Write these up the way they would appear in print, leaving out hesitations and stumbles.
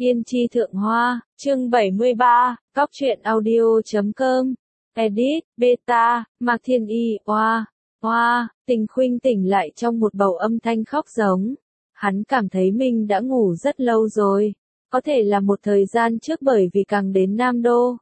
Yên chi thượng hoa, chương 73, Cóc truyện audio.com, edit, beta, Mạc Thiên Y, oa, Tình Khuynh tỉnh lại trong một bầu âm thanh khóc giống. Hắn cảm thấy mình đã ngủ rất lâu rồi, có thể là một thời gian trước bởi vì càng đến Nam Đô.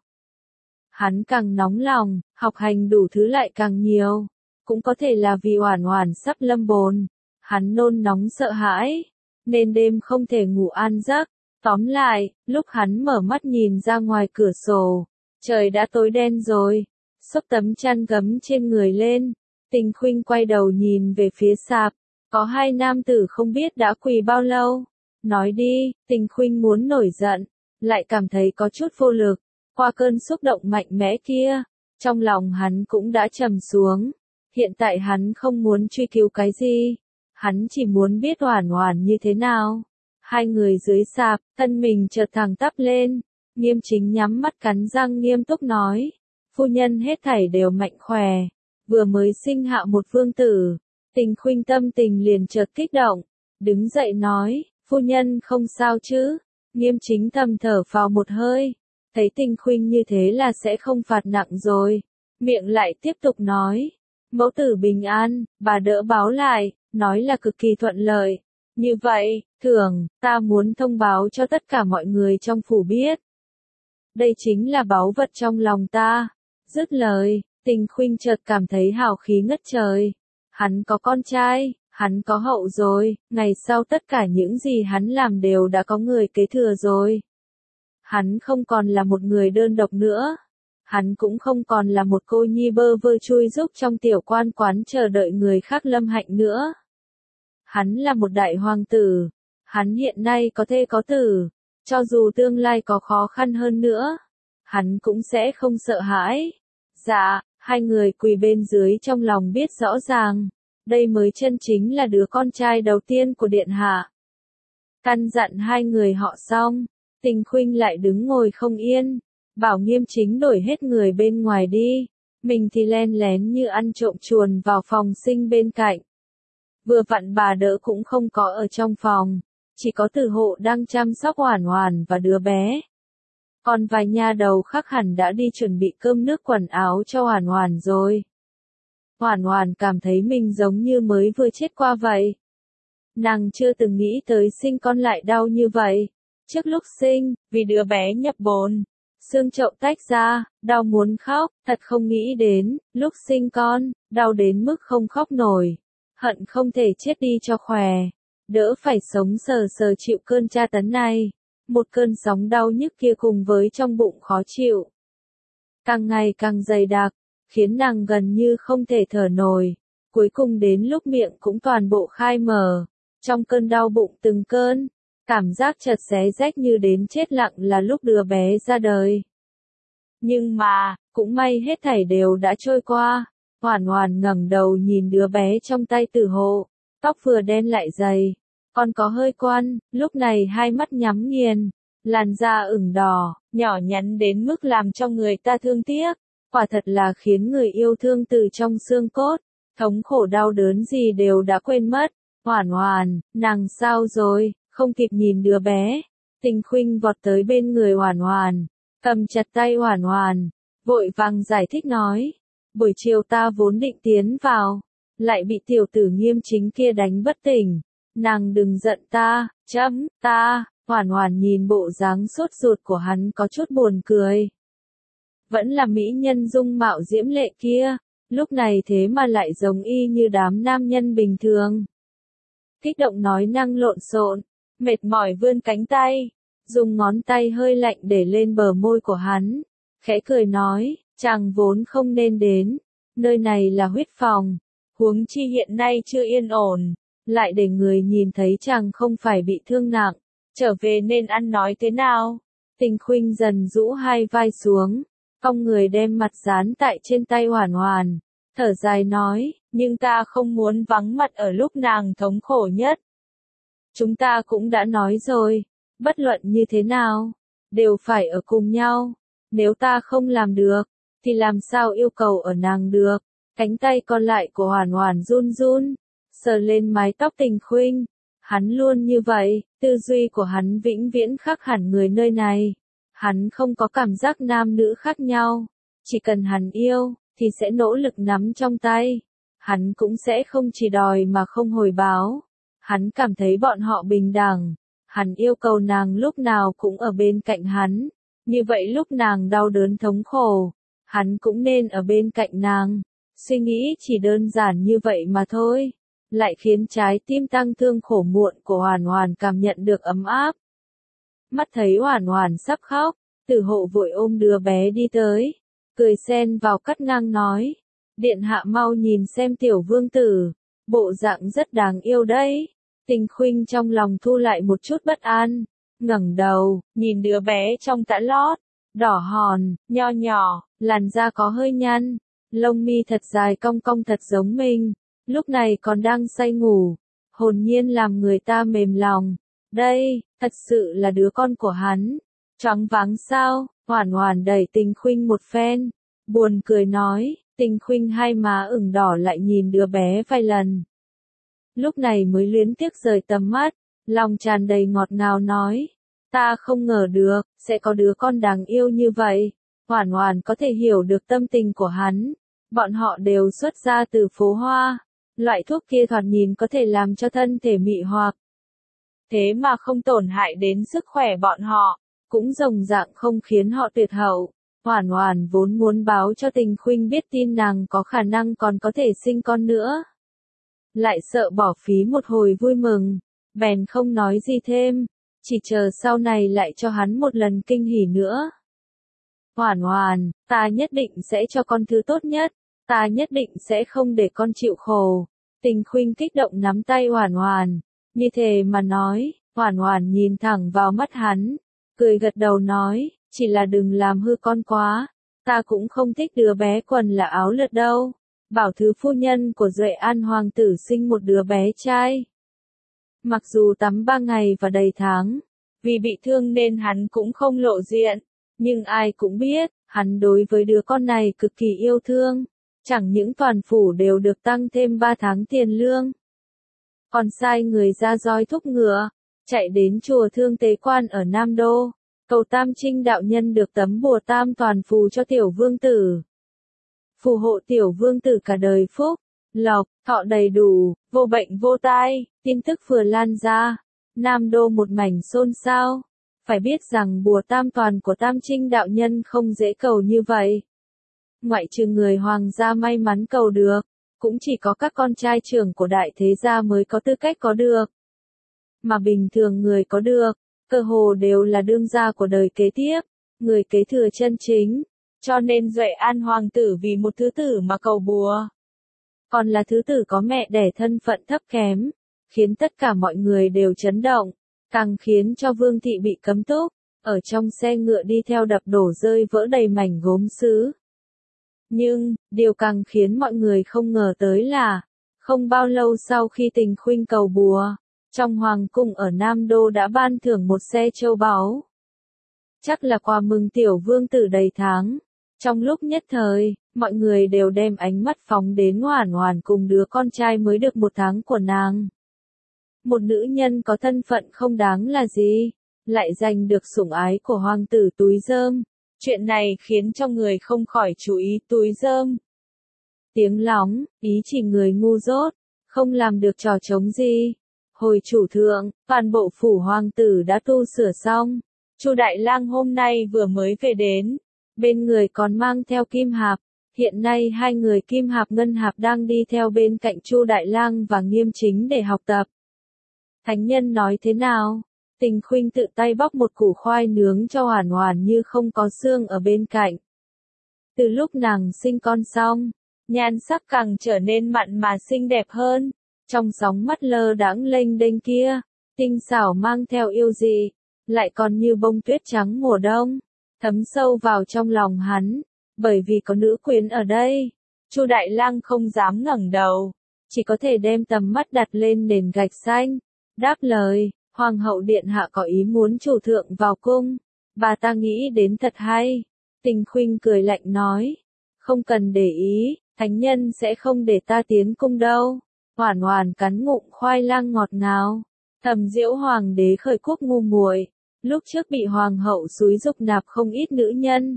Hắn càng nóng lòng, học hành đủ thứ lại càng nhiều, cũng có thể là vì Oản Oản sắp lâm bồn. Hắn nôn nóng sợ hãi, nên đêm không thể ngủ an giấc. Tóm lại, lúc hắn mở mắt nhìn ra ngoài cửa sổ, trời đã tối đen rồi. Xốc tấm chăn gấm trên người lên, Tình Khuynh quay đầu nhìn về phía sạp, có hai nam tử không biết đã quỳ bao lâu. Nói đi, Tình Khuynh muốn nổi giận, lại cảm thấy có chút vô lực. Qua cơn xúc động mạnh mẽ kia, trong lòng hắn cũng đã trầm xuống. Hiện tại hắn không muốn truy cứu cái gì, hắn chỉ muốn biết Oản Oản như thế nào. Hai người dưới sạp, thân mình chợt thẳng tắp lên, Nghiêm Chính nhắm mắt cắn răng nghiêm túc nói, phu nhân hết thảy đều mạnh khỏe, vừa mới sinh hạ một vương tử. Tình Khuynh tâm tình liền chợt kích động, đứng dậy nói, phu nhân không sao chứ? Nghiêm Chính thầm thở phào một hơi, thấy Tình Khuynh như thế là sẽ không phạt nặng rồi, miệng lại tiếp tục nói, mẫu tử bình an, bà đỡ báo lại, nói là cực kỳ thuận lợi. Như vậy, thường, ta muốn thông báo cho tất cả mọi người trong phủ biết. Đây chính là báu vật trong lòng ta. Dứt lời, Tình Khuynh chợt cảm thấy hào khí ngất trời. Hắn có con trai, hắn có hậu rồi, ngày sau tất cả những gì hắn làm đều đã có người kế thừa rồi. Hắn không còn là một người đơn độc nữa. Hắn cũng không còn là một cô nhi bơ vơ chui rúc trong tiểu quan quán chờ đợi người khác lâm hạnh nữa. Hắn là một đại hoàng tử, hắn hiện nay có thê có tử, cho dù tương lai có khó khăn hơn nữa, hắn cũng sẽ không sợ hãi. Dạ, hai người quỳ bên dưới trong lòng biết rõ ràng, đây mới chân chính là đứa con trai đầu tiên của điện hạ. Căn dặn hai người họ xong, Tình Khuynh lại đứng ngồi không yên, bảo Nghiêm Chính đổi hết người bên ngoài đi, mình thì len lén như ăn trộm chuồn vào phòng sinh bên cạnh. Vừa vặn bà đỡ cũng không có ở trong phòng, chỉ có Từ Hộ đang chăm sóc Oản Oản và đứa bé. Còn vài nha đầu khác hẳn đã đi chuẩn bị cơm nước quần áo cho Oản Oản rồi. Oản Oản cảm thấy mình giống như mới vừa chết qua vậy. Nàng chưa từng nghĩ tới sinh con lại đau như vậy. Trước lúc sinh, vì đứa bé nhập bồn, xương chậu tách ra, đau muốn khóc, thật không nghĩ đến, lúc sinh con, đau đến mức không khóc nổi. Hận không thể chết đi cho khỏe, đỡ phải sống sờ sờ chịu cơn tra tấn này. Một cơn sóng đau nhức kia cùng với trong bụng khó chịu, càng ngày càng dày đặc, khiến nàng gần như không thể thở nổi. Cuối cùng đến lúc miệng cũng toàn bộ khai mở, trong cơn đau bụng từng cơn, cảm giác chật xé rách như đến chết lặng là lúc đứa bé ra đời. Nhưng mà, cũng may hết thảy đều đã trôi qua. Oản Oản ngẩng đầu nhìn đứa bé trong tay Từ Hộ, tóc vừa đen lại dày, còn có hơi quăn, lúc này hai mắt nhắm nghiền, làn da ửng đỏ, nhỏ nhắn đến mức làm cho người ta thương tiếc, quả thật là khiến người yêu thương từ trong xương cốt, thống khổ đau đớn gì đều đã quên mất. Oản Oản, nàng sao rồi? Không kịp nhìn đứa bé, Tình Khuynh vọt tới bên người Oản Oản, cầm chặt tay Oản Oản, vội vàng giải thích nói. Buổi chiều ta vốn định tiến vào, lại bị tiểu tử Nghiêm Chính kia đánh bất tỉnh. Nàng đừng giận ta, ta. Oản Oản nhìn bộ dáng sốt ruột của hắn có chút buồn cười. Vẫn là mỹ nhân dung mạo diễm lệ kia, lúc này thế mà lại giống y như đám nam nhân bình thường. Kích động nói năng lộn xộn, mệt mỏi vươn cánh tay, dùng ngón tay hơi lạnh để lên bờ môi của hắn, khẽ cười nói. Chàng vốn không nên đến, nơi này là huyết phòng, huống chi hiện nay chưa yên ổn, lại để người nhìn thấy chàng không phải bị thương nặng, trở về nên ăn nói thế nào? Tình Khuynh dần rũ hai vai xuống, cong người đem mặt dán tại trên tay Oản Oản, thở dài nói, nhưng ta không muốn vắng mặt ở lúc nàng thống khổ nhất. Chúng ta cũng đã nói rồi, bất luận như thế nào, đều phải ở cùng nhau, nếu ta không làm được, thì làm sao yêu cầu ở nàng được. Cánh tay còn lại của Oản Oản run run, sờ lên mái tóc Tình Khuynh. Hắn luôn như vậy, Tư duy của hắn vĩnh viễn khác hẳn người nơi này. Hắn không có cảm giác nam nữ khác nhau. Chỉ cần hắn yêu, thì sẽ nỗ lực nắm trong tay. Hắn cũng sẽ không chỉ đòi mà không hồi báo. Hắn cảm thấy bọn họ bình đẳng. Hắn yêu cầu nàng lúc nào cũng ở bên cạnh hắn. Như vậy lúc nàng đau đớn thống khổ, hắn cũng nên ở bên cạnh nàng. Suy nghĩ chỉ đơn giản như vậy mà thôi, lại khiến trái tim tang thương khổ muộn của Hoàn Hoàn cảm nhận được ấm áp. Mắt thấy Hoàn Hoàn sắp khóc, Tử Hộ vội ôm đứa bé đi tới, cười xen vào cắt ngang nói, điện hạ mau nhìn xem tiểu vương tử, bộ dạng rất đáng yêu đấy. Tình Khuynh trong lòng thu lại một chút bất an, ngẩng đầu, nhìn đứa bé trong tã lót, đỏ hòn, nho nhỏ, làn da có hơi nhăn, lông mi thật dài cong cong thật giống mình, lúc này còn đang say ngủ, hồn nhiên làm người ta mềm lòng. Đây, thật sự là đứa con của hắn. Choáng váng sao? Hoàn Hoàn đẩy Tình Khuynh một phen, buồn cười nói. Tình Khuynh hai má ửng đỏ lại nhìn đứa bé vài lần. Lúc này mới luyến tiếc rời tầm mắt, lòng tràn đầy ngọt ngào nói. Ta không ngờ được, sẽ có đứa con đáng yêu như vậy. Hoàn Hoàn có thể hiểu được tâm tình của hắn. Bọn họ đều xuất ra từ phố hoa. Loại thuốc kia thoạt nhìn có thể làm cho thân thể mị hoặc. Thế mà không tổn hại đến sức khỏe bọn họ, cũng đồng dạng không khiến họ tuyệt hậu. Hoàn Hoàn vốn muốn báo cho Tình Khuynh biết tin nàng có khả năng còn có thể sinh con nữa. Lại sợ bỏ phí một hồi vui mừng, bèn không nói gì thêm, chỉ chờ sau này lại cho hắn một lần kinh hỉ nữa. Hoàn Hoàn, ta nhất định sẽ cho con thứ tốt nhất, ta nhất định sẽ không để con chịu khổ. Tình Khuynh kích động nắm tay Hoàn Hoàn, như thề mà nói. Hoàn Hoàn nhìn thẳng vào mắt hắn, cười gật đầu nói, chỉ là đừng làm hư con quá, ta cũng không thích đứa bé quần là áo lượt đâu. Bảo thứ phu nhân của Duệ An hoàng tử sinh một đứa bé trai. Mặc dù tắm 3 ngày và đầy tháng, vì bị thương nên hắn cũng không lộ diện, nhưng ai cũng biết, hắn đối với đứa con này cực kỳ yêu thương. Chẳng những toàn phủ đều được tăng thêm 3 tháng tiền lương, còn sai người ra roi thúc ngựa, chạy đến chùa Thương Tế Quan ở Nam Đô, cầu Tam Trinh đạo nhân được tấm bùa tam toàn phù cho tiểu vương tử. Phù hộ tiểu vương tử cả đời phúc, lộc, thọ đầy đủ, vô bệnh vô tai. Tin tức vừa lan ra, Nam Đô một mảnh xôn xao. Phải biết rằng bùa tam toàn của Tam Trinh đạo nhân không dễ cầu như vậy. Ngoại trừ người hoàng gia may mắn cầu được, cũng chỉ có các con trai trưởng của đại thế gia mới có tư cách có được. Mà bình thường người có được, cơ hồ đều là đương gia của đời kế tiếp, người kế thừa chân chính. Cho nên Duệ An hoàng tử vì một thứ tử mà cầu bùa. Còn là thứ tử có mẹ đẻ thân phận thấp kém, khiến tất cả mọi người đều chấn động, càng khiến cho Vương thị bị cấm túc, ở trong xe ngựa đi theo đập đổ rơi vỡ đầy mảnh gốm sứ. Nhưng, điều càng khiến mọi người không ngờ tới là, không bao lâu sau khi Tình Khuynh cầu bùa, trong hoàng cung ở Nam Đô đã ban thưởng một xe châu báu. Chắc là quà mừng tiểu vương tử đầy tháng. Trong lúc nhất thời, mọi người đều đem ánh mắt phóng đến Hoàn Hoàn cùng đứa con trai mới được 1 tháng của nàng. Một nữ nhân có thân phận không đáng là gì, lại giành được sủng ái của hoàng tử túi rơm. Chuyện này khiến cho người không khỏi chú ý túi rơm. Tiếng lóng, ý chỉ người ngu dốt, không làm được trò trống gì. Hồi chủ thượng, toàn bộ phủ hoàng tử đã tu sửa xong. Chu Đại Lang hôm nay vừa mới về đến, bên người còn mang theo Kim Hạp. Hiện nay 2 người Kim Hạp Ngân Hạp đang đi theo bên cạnh Chu Đại Lang và Nghiêm Chính để học tập. Thánh nhân nói thế nào? Tình Khuynh tự tay bóc một củ khoai nướng cho Hoàn Hoàn như không có xương ở bên cạnh. Từ lúc nàng sinh con xong, nhan sắc càng trở nên mặn mà xinh đẹp hơn. Trong sóng mắt lơ đãng lênh đênh kia, tinh xảo mang theo yêu dị, lại còn như bông tuyết trắng mùa đông, thấm sâu vào trong lòng hắn, bởi vì có nữ quyến ở đây. Chu Đại Lang không dám ngẩng đầu, chỉ có thể đem tầm mắt đặt lên nền gạch xanh, đáp lời, Hoàng hậu điện hạ có ý muốn chủ thượng vào cung, bà ta nghĩ đến thật hay. Tình Khuynh cười lạnh nói, không cần để ý, thánh nhân sẽ không để ta tiến cung đâu. Hoàn Hoàn cắn ngụm khoai lang ngọt ngào, Thẩm Diễu hoàng đế khởi quốc ngu muội, lúc trước bị hoàng hậu xúi giục nạp không ít nữ nhân,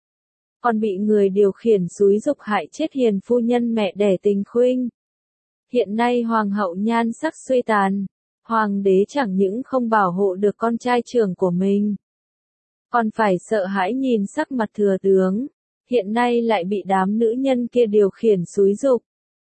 còn bị người điều khiển xúi giục hại chết hiền phu nhân mẹ đẻ Tình Khuynh. Hiện nay hoàng hậu nhan sắc suy tàn, hoàng đế chẳng những không bảo hộ được con trai trưởng của mình, còn phải sợ hãi nhìn sắc mặt thừa tướng, hiện nay lại bị đám nữ nhân kia điều khiển xúi giục.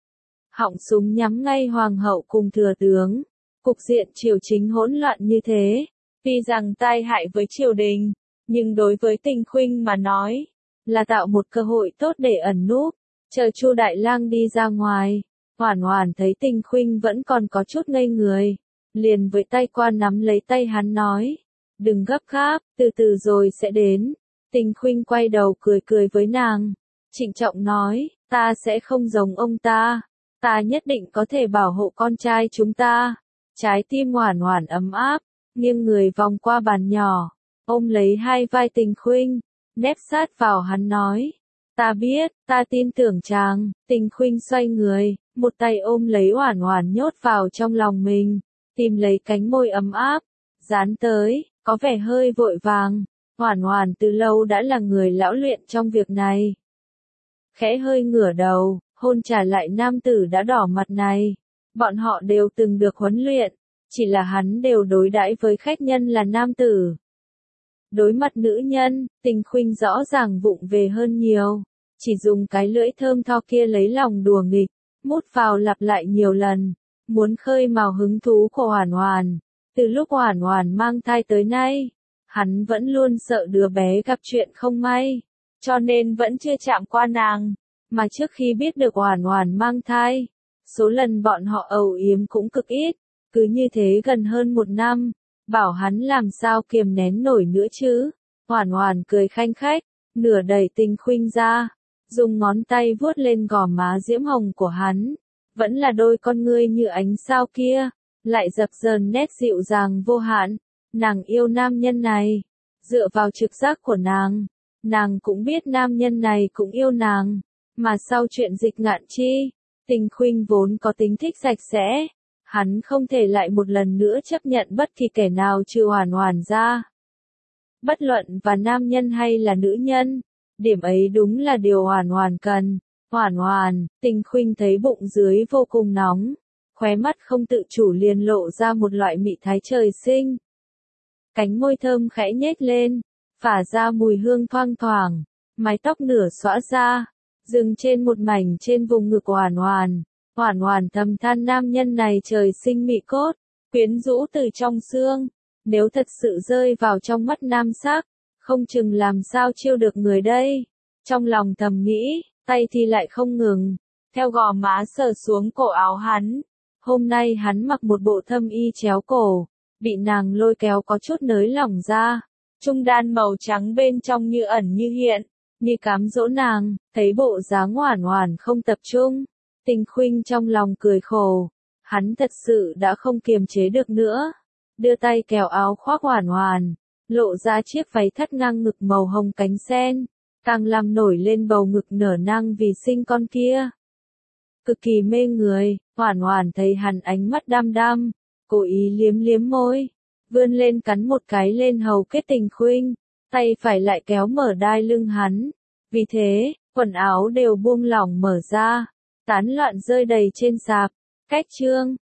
Họng súng nhắm ngay hoàng hậu cùng thừa tướng, cục diện triều chính hỗn loạn như thế, tuy rằng tai hại với triều đình, nhưng đối với Tình Khuynh mà nói, là tạo một cơ hội tốt để ẩn núp, chờ Chu Đại Lang đi ra ngoài. Hoản Hoản thấy Tình Khuynh vẫn còn có chút ngây người, liền với tay qua nắm lấy tay hắn nói, đừng gấp gáp, từ từ rồi sẽ đến. Tình Khuynh quay đầu cười cười với nàng, trịnh trọng nói, ta sẽ không giống ông ta nhất định có thể bảo hộ con trai chúng ta. Trái tim Hoản Hoản ấm áp, nghiêng người vòng qua bàn nhỏ, ôm lấy hai vai Tình Khuynh, nép sát vào hắn nói, ta biết, ta tin tưởng chàng. Tình Khuynh xoay người, một tay ôm lấy Hoản Hoản nhốt vào trong lòng mình, tìm lấy cánh môi ấm áp, dán tới, có vẻ hơi vội vàng. Hoản Hoản từ lâu đã là người lão luyện trong việc này. Khẽ hơi ngửa đầu, hôn trả lại nam tử đã đỏ mặt này. Bọn họ đều từng được huấn luyện, chỉ là hắn đều đối đãi với khách nhân là nam tử. Đối mặt nữ nhân, Tình Khuynh rõ ràng vụng về hơn nhiều, chỉ dùng cái lưỡi thơm tho kia lấy lòng đùa nghịch, mút vào lặp lại nhiều lần, muốn khơi mào hứng thú của Hoản Hoản. Từ lúc Hoản Hoản mang thai tới nay, hắn vẫn luôn sợ đứa bé gặp chuyện không may, cho nên vẫn chưa chạm qua nàng, mà trước khi biết được Hoản Hoản mang thai, số lần bọn họ âu yếm cũng cực ít, cứ như thế gần hơn 1 năm, bảo hắn làm sao kiềm nén nổi nữa chứ. Hoản Hoản cười khanh khách, nửa đẩy Tình Khuynh ra, dùng ngón tay vuốt lên gò má diễm hồng của hắn, vẫn là đôi con ngươi như ánh sao kia, lại dập dờn nét dịu dàng vô hạn. Nàng yêu nam nhân này, dựa vào trực giác của nàng cũng biết nam nhân này cũng yêu nàng, mà sau chuyện Dịch Ngạn Chi, Tình Khuynh vốn có tính thích sạch sẽ, hắn không thể lại một lần nữa chấp nhận bất kỳ kẻ nào trừ Hoản Hoản ra. Bất luận và nam nhân hay là nữ nhân, điểm ấy đúng là điều Hoản Hoản cần. Hoản Hoản, Tình Khuynh thấy bụng dưới vô cùng nóng, khóe mắt không tự chủ liền lộ ra một loại mị thái trời sinh. Cánh môi thơm khẽ nhếch lên, phả ra mùi hương thoang thoảng, mái tóc nửa xõa ra, dừng trên một mảnh trên vùng ngực của Hoản Hoản. Hoản Hoản thầm than nam nhân này trời sinh mị cốt, quyến rũ từ trong xương, nếu thật sự rơi vào trong mắt nam sắc, không chừng làm sao chiêu được người đây. Trong lòng thầm nghĩ, tay thì lại không ngừng, theo gò má sờ xuống cổ áo hắn. Hôm nay hắn mặc một bộ thâm y chéo cổ, bị nàng lôi kéo có chút nới lỏng ra, trung đan màu trắng bên trong như ẩn như hiện, như cám dỗ nàng. Thấy bộ dáng Hoản Hoản không tập trung, Tình Khuynh trong lòng cười khổ, hắn thật sự đã không kiềm chế được nữa, đưa tay kéo áo khoác Hoản Hoản, lộ ra chiếc váy thắt ngang ngực màu hồng cánh sen, càng làm nổi lên bầu ngực nở nang vì sinh con kia. Cực kỳ mê người. Hoản Hoản thấy hắn ánh mắt đăm đăm, cố ý liếm liếm môi, vươn lên cắn một cái lên hầu kết Tình Khuynh, tay phải lại kéo mở đai lưng hắn. Vì thế, quần áo đều buông lỏng mở ra, tán loạn rơi đầy trên sạp. Cách chương